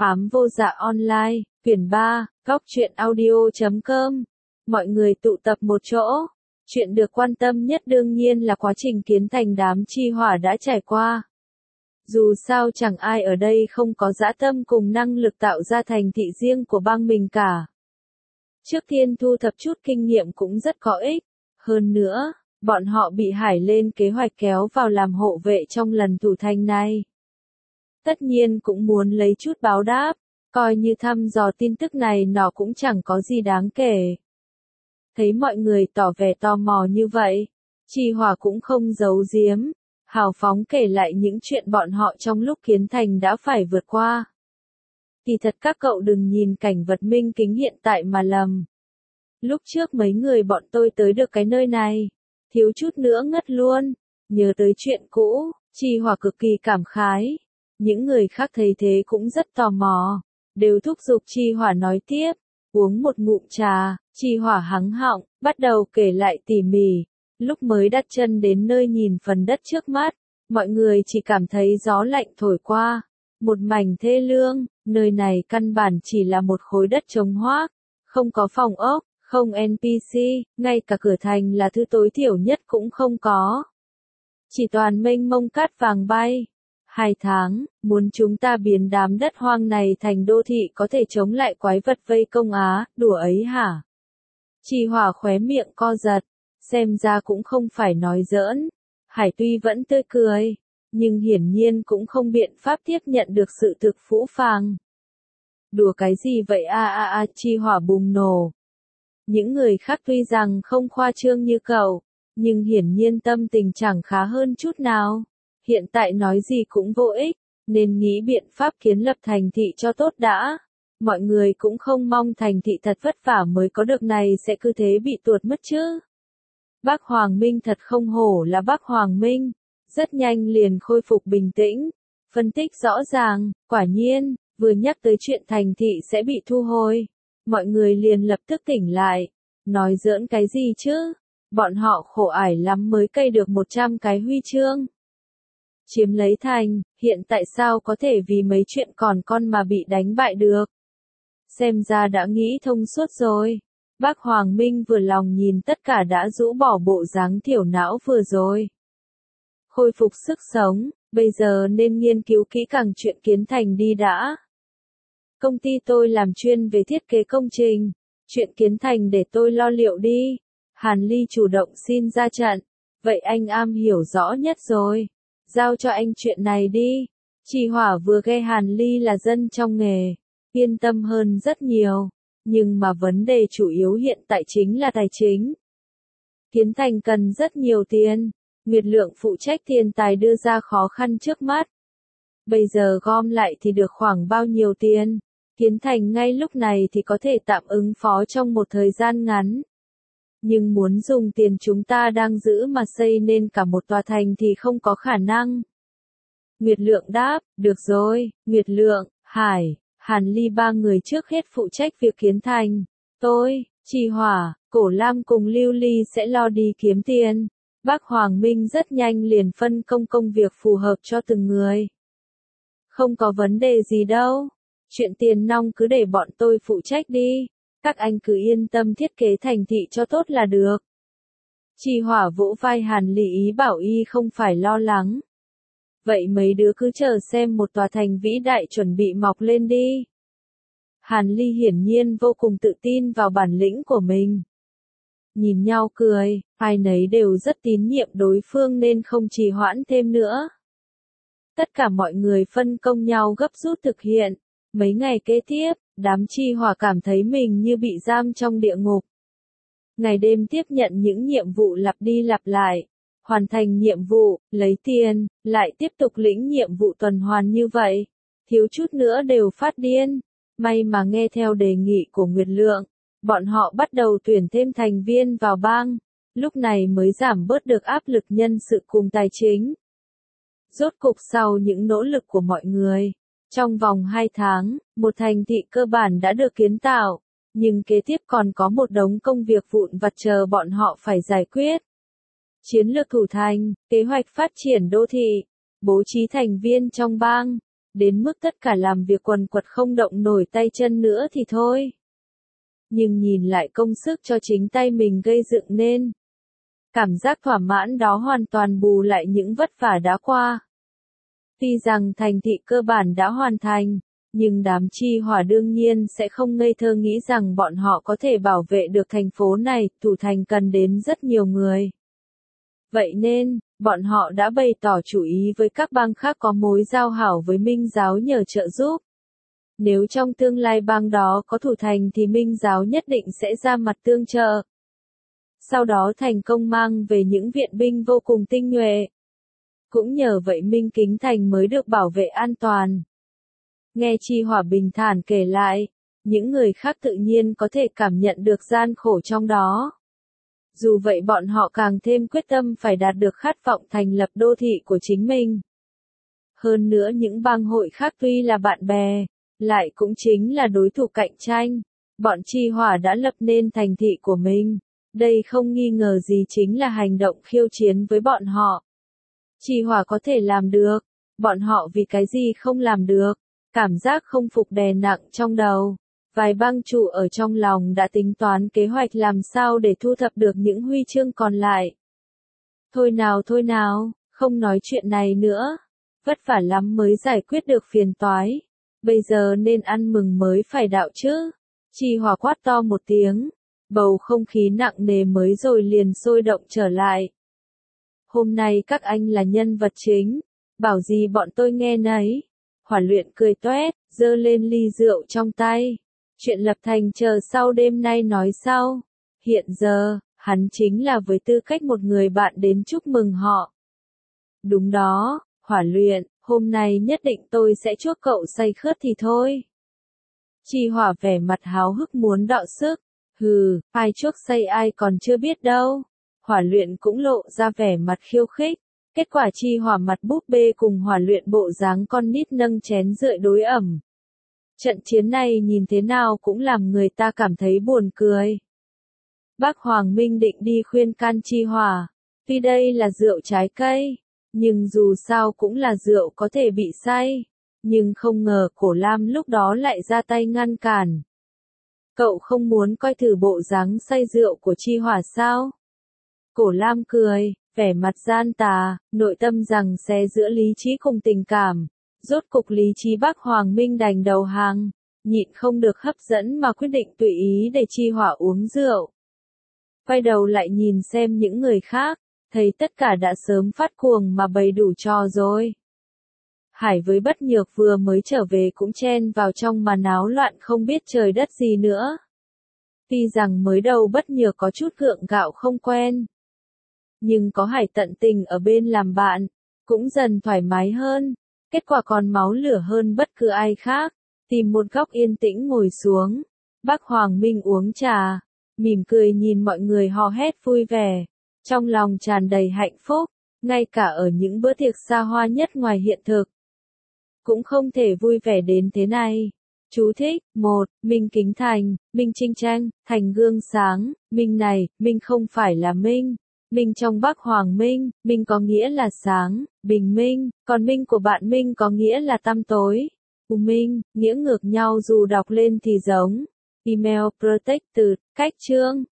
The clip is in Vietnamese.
Ám vô dạ online, quyển 3, góc truyện audio.com. Mọi người tụ tập một chỗ. Chuyện được quan tâm nhất đương nhiên là quá trình kiến thành đám chi hỏa đã trải qua. Dù sao chẳng ai ở đây không có dã tâm cùng năng lực tạo ra thành thị riêng của bang mình cả. Trước tiên thu thập chút kinh nghiệm cũng rất có ích. Hơn nữa, bọn họ bị Hải lên kế hoạch kéo vào làm hộ vệ trong lần thủ thành này. Tất nhiên cũng muốn lấy chút báo đáp, coi như thăm dò tin tức này nó cũng chẳng có gì đáng kể. Thấy mọi người tỏ vẻ tò mò như vậy, Chi Hỏa cũng không giấu giếm, hào phóng kể lại những chuyện bọn họ trong lúc kiến thành đã phải vượt qua. Kỳ thật các cậu đừng nhìn cảnh vật minh kính hiện tại mà lầm. Lúc trước mấy người bọn tôi tới được cái nơi này, thiếu chút nữa ngất luôn, nhớ tới chuyện cũ, Chi Hỏa cực kỳ cảm khái. Những người khác thấy thế cũng rất tò mò, đều thúc giục Chi Hỏa nói tiếp. Uống một ngụm trà, Chi Hỏa hắng họng, bắt đầu kể lại tỉ mỉ. Lúc mới đặt chân đến nơi nhìn phần đất trước mắt, mọi người chỉ cảm thấy gió lạnh thổi qua. Một mảnh thê lương, nơi này căn bản chỉ là một khối đất trống hoác, không có phòng ốc, không NPC, ngay cả cửa thành là thứ tối thiểu nhất cũng không có. Chỉ toàn mênh mông cát vàng bay. 2 tháng, muốn chúng ta biến đám đất hoang này thành đô thị có thể chống lại quái vật vây công á, đùa ấy hả? Chi Hỏa khóe miệng co giật, xem ra cũng không phải nói giỡn. Hải tuy vẫn tươi cười, nhưng hiển nhiên cũng không biện pháp tiếp nhận được sự thực phũ phàng. Đùa cái gì vậy Chi Hỏa bùng nổ. Những người khác tuy rằng không khoa trương như cậu, nhưng hiển nhiên tâm tình chẳng khá hơn chút nào. Hiện tại nói gì cũng vô ích, nên nghĩ biện pháp kiến lập thành thị cho tốt đã. Mọi người cũng không mong thành thị thật vất vả mới có được này sẽ cứ thế bị tuột mất chứ. Bác Hoàng Minh thật không hổ là bác Hoàng Minh, rất nhanh liền khôi phục bình tĩnh, phân tích rõ ràng, quả nhiên, vừa nhắc tới chuyện thành thị sẽ bị thu hồi. Mọi người liền lập tức tỉnh lại, nói giỡn cái gì chứ, bọn họ khổ ải lắm mới cây được 100 cái huy chương. Chiếm lấy thành, hiện tại sao có thể vì mấy chuyện còn con mà bị đánh bại được? Xem ra đã nghĩ thông suốt rồi. Bác Hoàng Minh vừa lòng nhìn tất cả đã rũ bỏ bộ dáng thiểu não vừa rồi. Khôi phục sức sống, bây giờ nên nghiên cứu kỹ càng chuyện kiến thành đi đã. Công ty tôi làm chuyên về thiết kế công trình, chuyện kiến thành để tôi lo liệu đi. Hàn Ly chủ động xin ra trận, vậy anh am hiểu rõ nhất rồi. Giao cho anh chuyện này đi. Chi Hỏa vừa nghe Hàn Ly là dân trong nghề, yên tâm hơn rất nhiều, nhưng mà vấn đề chủ yếu hiện tại chính là tài chính. Kiến thành cần rất nhiều tiền, Nguyệt Lượng phụ trách tiền tài đưa ra khó khăn trước mắt. Bây giờ gom lại thì được khoảng bao nhiêu tiền, kiến thành ngay lúc này thì có thể tạm ứng phó trong một thời gian ngắn. Nhưng muốn dùng tiền chúng ta đang giữ mà xây nên cả một tòa thành thì không có khả năng. Nguyệt Lượng đáp, được rồi, Nguyệt Lượng, Hải, Hàn Ly ba người trước hết phụ trách việc kiến thành. Tôi, Chi Hỏa, Cổ Lam cùng Lưu Ly sẽ lo đi kiếm tiền. Bác Hoàng Minh rất nhanh liền phân công việc phù hợp cho từng người. Không có vấn đề gì đâu. Chuyện tiền nong cứ để bọn tôi phụ trách đi. Các anh cứ yên tâm thiết kế thành thị cho tốt là được. Chi Hỏa vỗ vai Hàn Ly ý bảo y không phải lo lắng. Vậy mấy đứa cứ chờ xem một tòa thành vĩ đại chuẩn bị mọc lên đi. Hàn Ly hiển nhiên vô cùng tự tin vào bản lĩnh của mình. Nhìn nhau cười, ai nấy đều rất tín nhiệm đối phương nên không trì hoãn thêm nữa. Tất cả mọi người phân công nhau gấp rút thực hiện. Mấy ngày kế tiếp, đám Chi Hỏa cảm thấy mình như bị giam trong địa ngục. Ngày đêm tiếp nhận những nhiệm vụ lặp đi lặp lại. Hoàn thành nhiệm vụ, lấy tiền, lại tiếp tục lĩnh nhiệm vụ tuần hoàn như vậy. Thiếu chút nữa đều phát điên. May mà nghe theo đề nghị của Nguyệt Lượng, bọn họ bắt đầu tuyển thêm thành viên vào bang. Lúc này mới giảm bớt được áp lực nhân sự cùng tài chính. Rốt cục sau những nỗ lực của mọi người, trong vòng 2 tháng, một thành thị cơ bản đã được kiến tạo. Nhưng kế tiếp còn có một đống công việc vụn vặt chờ bọn họ phải giải quyết. Chiến lược thủ thành, kế hoạch phát triển đô thị, bố trí thành viên trong bang, đến mức tất cả làm việc quần quật không động nổi tay chân nữa thì thôi. Nhưng nhìn lại công sức cho chính tay mình gây dựng nên. Cảm giác thỏa mãn đó hoàn toàn bù lại những vất vả đã qua. Tuy rằng thành thị cơ bản đã hoàn thành, nhưng đám chi hỏa đương nhiên sẽ không ngây thơ nghĩ rằng bọn họ có thể bảo vệ được thành phố này, thủ thành cần đến rất nhiều người. Vậy nên, bọn họ đã bày tỏ chủ ý với các bang khác có mối giao hảo với Minh giáo nhờ trợ giúp. Nếu trong tương lai bang đó có thủ thành thì Minh giáo nhất định sẽ ra mặt tương trợ. Sau đó thành công mang về những viện binh vô cùng tinh nhuệ. Cũng nhờ vậy Minh Kính Thành mới được bảo vệ an toàn. Nghe Chi Hỏa bình thản kể lại, những người khác tự nhiên có thể cảm nhận được gian khổ trong đó. Dù vậy bọn họ càng thêm quyết tâm phải đạt được khát vọng thành lập đô thị của chính mình. Hơn nữa những bang hội khác tuy là bạn bè, lại cũng chính là đối thủ cạnh tranh. Bọn Chi Hỏa đã lập nên thành thị của mình. Đây không nghi ngờ gì chính là hành động khiêu chiến với bọn họ. Chi Hỏa có thể làm được, bọn họ vì cái gì không làm được, cảm giác không phục đè nặng trong đầu. Vài bang chủ ở trong lòng đã tính toán kế hoạch làm sao để thu thập được những huy chương còn lại. Thôi nào, không nói chuyện này nữa. Vất vả lắm mới giải quyết được phiền toái. Bây giờ nên ăn mừng mới phải đạo chứ. Chi Hỏa quát to một tiếng. Bầu không khí nặng nề mới rồi liền sôi động trở lại. Hôm nay các anh là nhân vật chính. Bảo gì bọn tôi nghe nấy. Hỏa Luyện cười toét, giơ lên ly rượu trong tay. Chuyện lập thành chờ sau đêm nay nói sau. Hiện giờ, hắn chính là với tư cách một người bạn đến chúc mừng họ. Đúng đó, Hỏa Luyện, hôm nay nhất định tôi sẽ chuốc cậu say khướt thì thôi. Chi Hỏa vẻ mặt háo hức muốn đọ sức. Hừ, ai chuốc say ai còn chưa biết đâu. Hỏa Luyện cũng lộ ra vẻ mặt khiêu khích. Kết quả Chi Hỏa mặt búp bê cùng Hỏa Luyện bộ dáng con nít nâng chén rượu đối ẩm. Trận chiến này nhìn thế nào cũng làm người ta cảm thấy buồn cười. Bác Hoàng Minh định đi khuyên can Chi Hỏa. Tuy đây là rượu trái cây, nhưng dù sao cũng là rượu có thể bị say. Nhưng không ngờ Cổ Lam lúc đó lại ra tay ngăn cản. Cậu không muốn coi thử bộ dáng say rượu của Chi Hỏa sao? Cổ Lam cười, vẻ mặt gian tà, nội tâm rằng xé giữa lý trí cùng tình cảm. Rốt cục lý trí bác Hoàng Minh đành đầu hàng, nhịn không được hấp dẫn mà quyết định tùy ý để Chi Hỏa uống rượu. Quay đầu lại nhìn xem những người khác, thấy tất cả đã sớm phát cuồng mà bày đủ trò rồi. Hải với Bất Nhược vừa mới trở về cũng chen vào trong mà náo loạn không biết trời đất gì nữa. Tuy rằng mới đầu Bất Nhược có chút gượng gạo không quen, nhưng có Hải tận tình ở bên làm bạn, cũng dần thoải mái hơn. Kết quả còn máu lửa hơn bất cứ ai khác. Tìm một góc yên tĩnh ngồi xuống. Bác Hoàng Minh uống trà, mỉm cười nhìn mọi người hò hét vui vẻ. Trong lòng tràn đầy hạnh phúc, ngay cả ở những bữa tiệc xa hoa nhất ngoài hiện thực. Cũng không thể vui vẻ đến thế này. Chú thích, 1. Minh Kính Thành, Minh Trinh Tranh, Thành gương sáng, Minh này, Minh không phải là Minh. Minh trong Bác Hoàng Minh, Minh có nghĩa là sáng, bình minh, còn Minh của bạn Minh có nghĩa là tăm tối. U Minh, nghĩa ngược nhau dù đọc lên thì giống. Email Protected, cách chương.